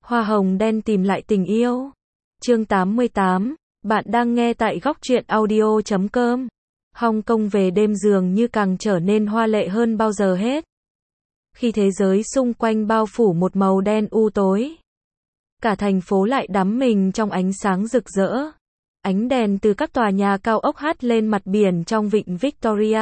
Hoa hồng đen tìm lại tình yêu. Chương 88, bạn đang nghe tại góc truyện audio.com. Hong Kong về đêm dường như càng trở nên hoa lệ hơn bao giờ hết. Khi thế giới xung quanh bao phủ một màu đen u tối, cả thành phố lại đắm mình trong ánh sáng rực rỡ. Ánh đèn từ các tòa nhà cao ốc hắt lên mặt biển trong vịnh Victoria.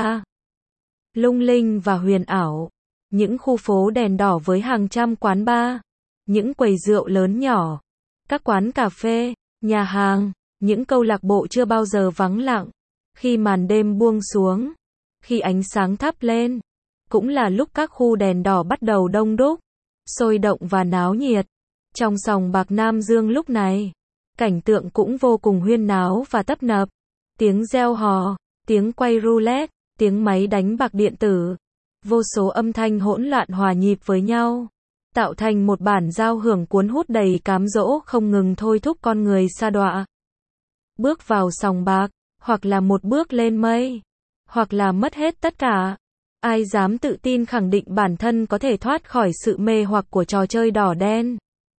Lung linh và huyền ảo. Những khu phố đèn đỏ với hàng trăm quán bar, những quầy rượu lớn nhỏ, các quán cà phê, nhà hàng, những câu lạc bộ chưa bao giờ vắng lặng. Khi màn đêm buông xuống, khi ánh sáng thắp lên, cũng là lúc các khu đèn đỏ bắt đầu đông đúc, sôi động và náo nhiệt. Trong sòng bạc Nam Dương lúc này, cảnh tượng cũng vô cùng huyên náo và tấp nập. Tiếng reo hò, tiếng quay roulette, tiếng máy đánh bạc điện tử, vô số âm thanh hỗn loạn hòa nhịp với nhau, tạo thành một bản giao hưởng cuốn hút đầy cám dỗ không ngừng thôi thúc con người sa đọa. Bước vào sòng bạc, hoặc là một bước lên mây, hoặc là mất hết tất cả. Ai dám tự tin khẳng định bản thân có thể thoát khỏi sự mê hoặc của trò chơi đỏ đen?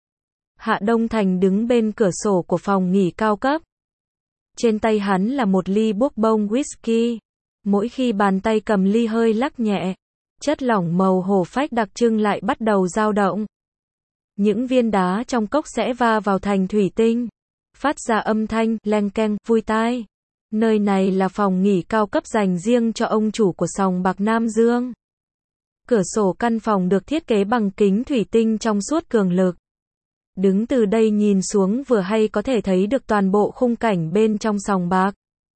Hạ Đông Thành đứng bên cửa sổ của phòng nghỉ cao cấp. Trên tay hắn là một ly bourbon whisky. Mỗi khi bàn tay cầm ly hơi lắc nhẹ, chất lỏng màu hổ phách đặc trưng lại bắt đầu dao động. Những viên đá trong cốc sẽ va vào thành thủy tinh, phát ra âm thanh leng keng vui tai. Nơi này là phòng nghỉ cao cấp dành riêng cho ông chủ của sòng bạc Nam Dương. Cửa sổ căn phòng được thiết kế bằng kính thủy tinh trong suốt cường lực. Đứng từ đây nhìn xuống vừa hay có thể thấy được toàn bộ khung cảnh bên trong sòng bạc.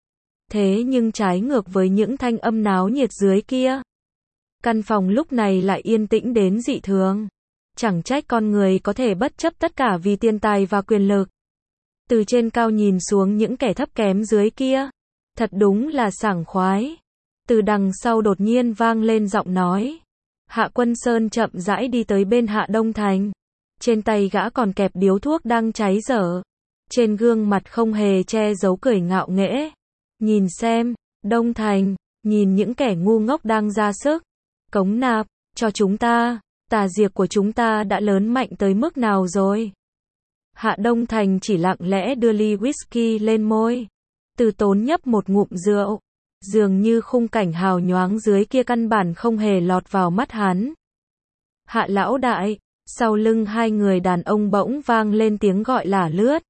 Thế nhưng trái ngược với những thanh âm náo nhiệt dưới kia, căn phòng lúc này lại yên tĩnh đến dị thường. Chẳng trách con người có thể bất chấp tất cả vì tiền tài và quyền lực. Từ trên cao nhìn xuống những kẻ thấp kém dưới kia, thật đúng là sảng khoái. Từ đằng sau đột nhiên vang lên giọng nói. Hạ Quân Sơn chậm rãi đi tới bên Hạ Đông Thành. Trên tay gã còn kẹp điếu thuốc đang cháy dở. Trên gương mặt không hề che giấu cười ngạo nghễ. Nhìn xem, Đông Thành, nhìn những kẻ ngu ngốc đang ra sức cống nạp cho chúng ta, tà diệt của chúng ta đã lớn mạnh tới mức nào rồi? Hạ Đông Thành chỉ lặng lẽ đưa ly whisky lên môi, từ tốn nhấp một ngụm rượu. Dường như khung cảnh hào nhoáng dưới kia căn bản không hề lọt vào mắt hắn. Hạ lão đại, sau lưng hai người đàn ông bỗng vang lên tiếng gọi lả lướt.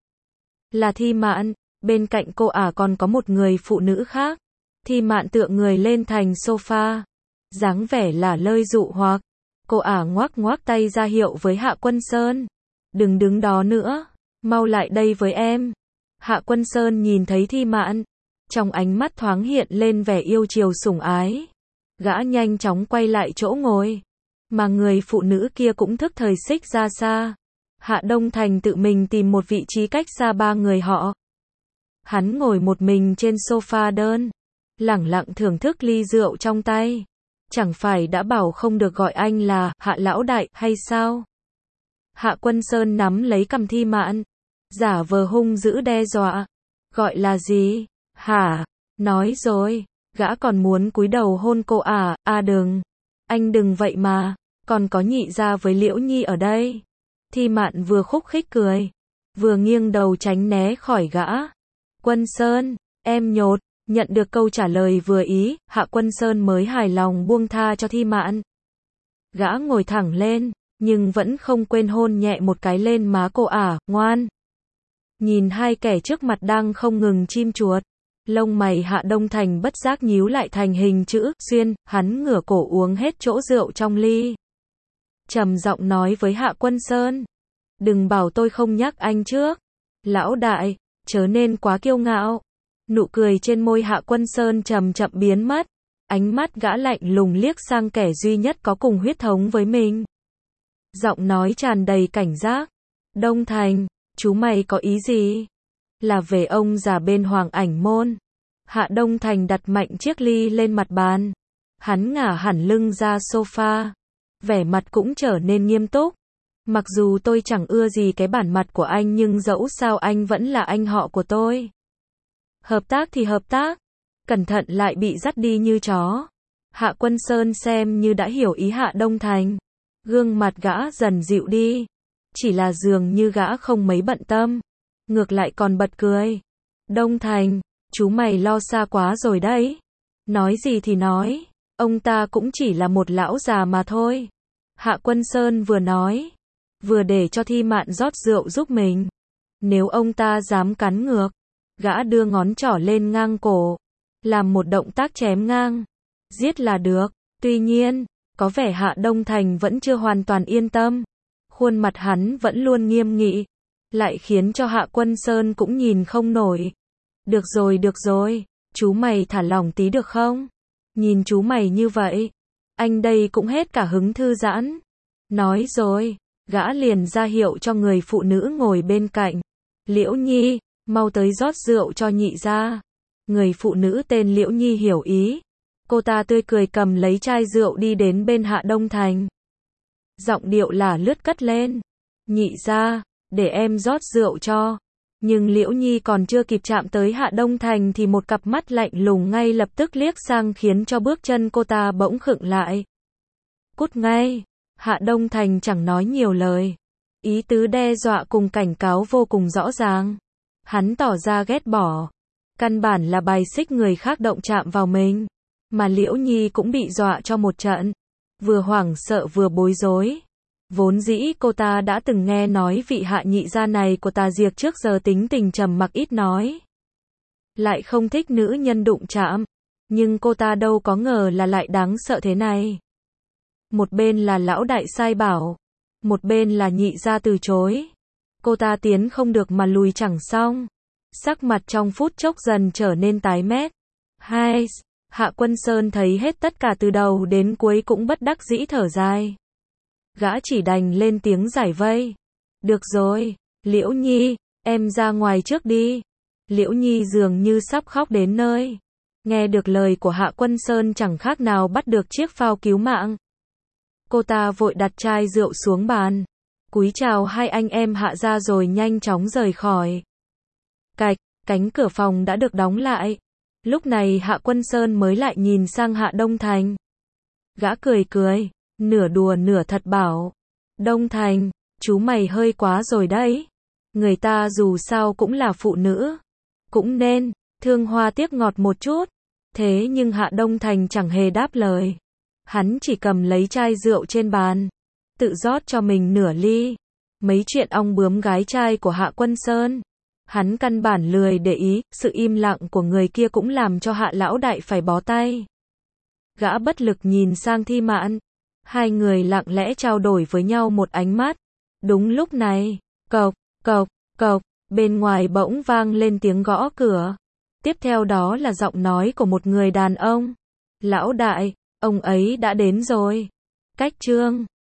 Là Thi Mạn, bên cạnh cô ả còn có một người phụ nữ khác. Thi Mạn tựa người lên thành sofa, dáng vẻ là lơi dụ hoặc. Cô ả ngoác ngoác tay ra hiệu với Hạ Quân Sơn. Đừng đứng đó nữa, mau lại đây với em. Hạ Quân Sơn nhìn thấy Thi Mạn, trong ánh mắt thoáng hiện lên vẻ yêu chiều sủng ái. Gã nhanh chóng quay lại chỗ ngồi, mà người phụ nữ kia cũng thức thời xích ra xa. Hạ Đông Thành tự mình tìm một vị trí cách xa ba người họ. Hắn ngồi một mình trên sofa đơn, lẳng lặng thưởng thức ly rượu trong tay. Chẳng phải đã bảo không được gọi anh là Hạ lão đại hay sao? Hạ Quân Sơn nắm lấy cằm Thi Mạn, giả vờ hung dữ đe dọa. Gọi là gì? Hả? Nói rồi, gã còn muốn cúi đầu hôn cô à? À đừng, anh đừng vậy mà, còn có nhị gia với Liễu Nhi ở đây. Thi Mạn vừa khúc khích cười, vừa nghiêng đầu tránh né khỏi gã. Quân Sơn, em nhột. Nhận được câu trả lời vừa ý, Hạ Quân Sơn mới hài lòng buông tha cho Thi Mạn. Gã ngồi thẳng lên, nhưng vẫn không quên hôn nhẹ một cái lên má cô ả, ngoan. Nhìn hai kẻ trước mặt đang không ngừng chim chuột, lông mày Hạ Đông Thành bất giác nhíu lại thành hình chữ xuyên, hắn ngửa cổ uống hết chỗ rượu trong ly. Trầm giọng nói với Hạ Quân Sơn, đừng bảo tôi không nhắc anh trước. Lão đại, chớ nên quá kiêu ngạo. Nụ cười trên môi Hạ Quân Sơn chậm chậm biến mất, ánh mắt gã lạnh lùng liếc sang kẻ duy nhất có cùng huyết thống với mình. Giọng nói tràn đầy cảnh giác. Đông Thành, chú mày có ý gì? Là về ông già bên Hoàng Ảnh Môn. Hạ Đông Thành đặt mạnh chiếc ly lên mặt bàn. Hắn ngả hẳn lưng ra sofa, vẻ mặt cũng trở nên nghiêm túc. Mặc dù tôi chẳng ưa gì cái bản mặt của anh nhưng dẫu sao anh vẫn là anh họ của tôi. Hợp tác thì hợp tác, cẩn thận lại bị dắt đi như chó. Hạ Quân Sơn xem như đã hiểu ý Hạ Đông Thành. Gương mặt gã dần dịu đi. chỉ là dường như gã không mấy bận tâm, ngược lại còn bật cười. Đông Thành, chú mày lo xa quá rồi đấy. Nói gì thì nói, ông ta cũng chỉ là một lão già mà thôi. Hạ Quân Sơn vừa nói, vừa để cho Thi Mạn rót rượu giúp mình. Nếu ông ta dám cắn ngược, gã đưa ngón trỏ lên ngang cổ, làm một động tác chém ngang, giết là được. Tuy nhiên, có vẻ Hạ Đông Thành vẫn chưa hoàn toàn yên tâm. Khuôn mặt hắn vẫn luôn nghiêm nghị, lại khiến cho Hạ Quân Sơn cũng nhìn không nổi. Được rồi, chú mày thả lỏng tí được không? Nhìn chú mày như vậy, anh đây cũng hết cả hứng thư giãn. Nói rồi, gã liền ra hiệu cho người phụ nữ ngồi bên cạnh. Liễu Nhi, mau tới rót rượu cho nhị gia. Người phụ nữ tên Liễu Nhi hiểu ý. Cô ta tươi cười cầm lấy chai rượu đi đến bên Hạ Đông Thành. Giọng điệu là lướt cất lên. Nhị gia, để em rót rượu cho. Nhưng Liễu Nhi còn chưa kịp chạm tới Hạ Đông Thành thì một cặp mắt lạnh lùng ngay lập tức liếc sang khiến cho bước chân cô ta bỗng khựng lại. Cút ngay. Hạ Đông Thành chẳng nói nhiều lời. Ý tứ đe dọa cùng cảnh cáo vô cùng rõ ràng. Hắn tỏ ra ghét bỏ. Căn bản là bài xích người khác động chạm vào mình. Mà Liễu Nhi cũng bị dọa cho một trận. Vừa hoảng sợ vừa bối rối. Vốn dĩ cô ta đã từng nghe nói vị Hạ nhị gia này của Tà Diệp trước giờ tính tình trầm mặc ít nói. Lại không thích nữ nhân đụng chạm. Nhưng cô ta đâu có ngờ là lại đáng sợ thế này. Một bên là lão đại sai bảo. Một bên là nhị gia từ chối. Cô ta tiến không được mà lùi chẳng xong. Sắc mặt trong phút chốc dần trở nên tái mét. Hai, Hạ Quân Sơn thấy hết tất cả từ đầu đến cuối cũng bất đắc dĩ thở dài. Gã chỉ đành lên tiếng giải vây. Được rồi, Liễu Nhi, em ra ngoài trước đi. Liễu Nhi dường như sắp khóc đến nơi. Nghe được lời của Hạ Quân Sơn chẳng khác nào bắt được chiếc phao cứu mạng. Cô ta vội đặt chai rượu xuống bàn. Cúi chào hai anh em Hạ gia rồi nhanh chóng rời khỏi. Cạch, cánh cửa phòng đã được đóng lại. Lúc này Hạ Quân Sơn mới lại nhìn sang Hạ Đông Thành. Gã cười, nửa đùa nửa thật bảo. Đông Thành, chú mày hơi quá rồi đấy. Người ta dù sao cũng là phụ nữ. Cũng nên, thương hoa tiếc ngọt một chút. Thế nhưng Hạ Đông Thành chẳng hề đáp lời. Hắn chỉ cầm lấy chai rượu trên bàn. Tự rót cho mình nửa ly. Mấy chuyện ong bướm gái trai của Hạ Quân Sơn. Hắn căn bản lười để ý, sự im lặng của người kia cũng làm cho Hạ lão đại phải bó tay. Gã bất lực nhìn sang Thi Mạn. Hai người lặng lẽ trao đổi với nhau một ánh mắt. Đúng lúc này, cộc, cộc, cộc, bên ngoài bỗng vang lên tiếng gõ cửa. Tiếp theo đó là giọng nói của một người đàn ông. Lão đại, ông ấy đã đến rồi. Cách chương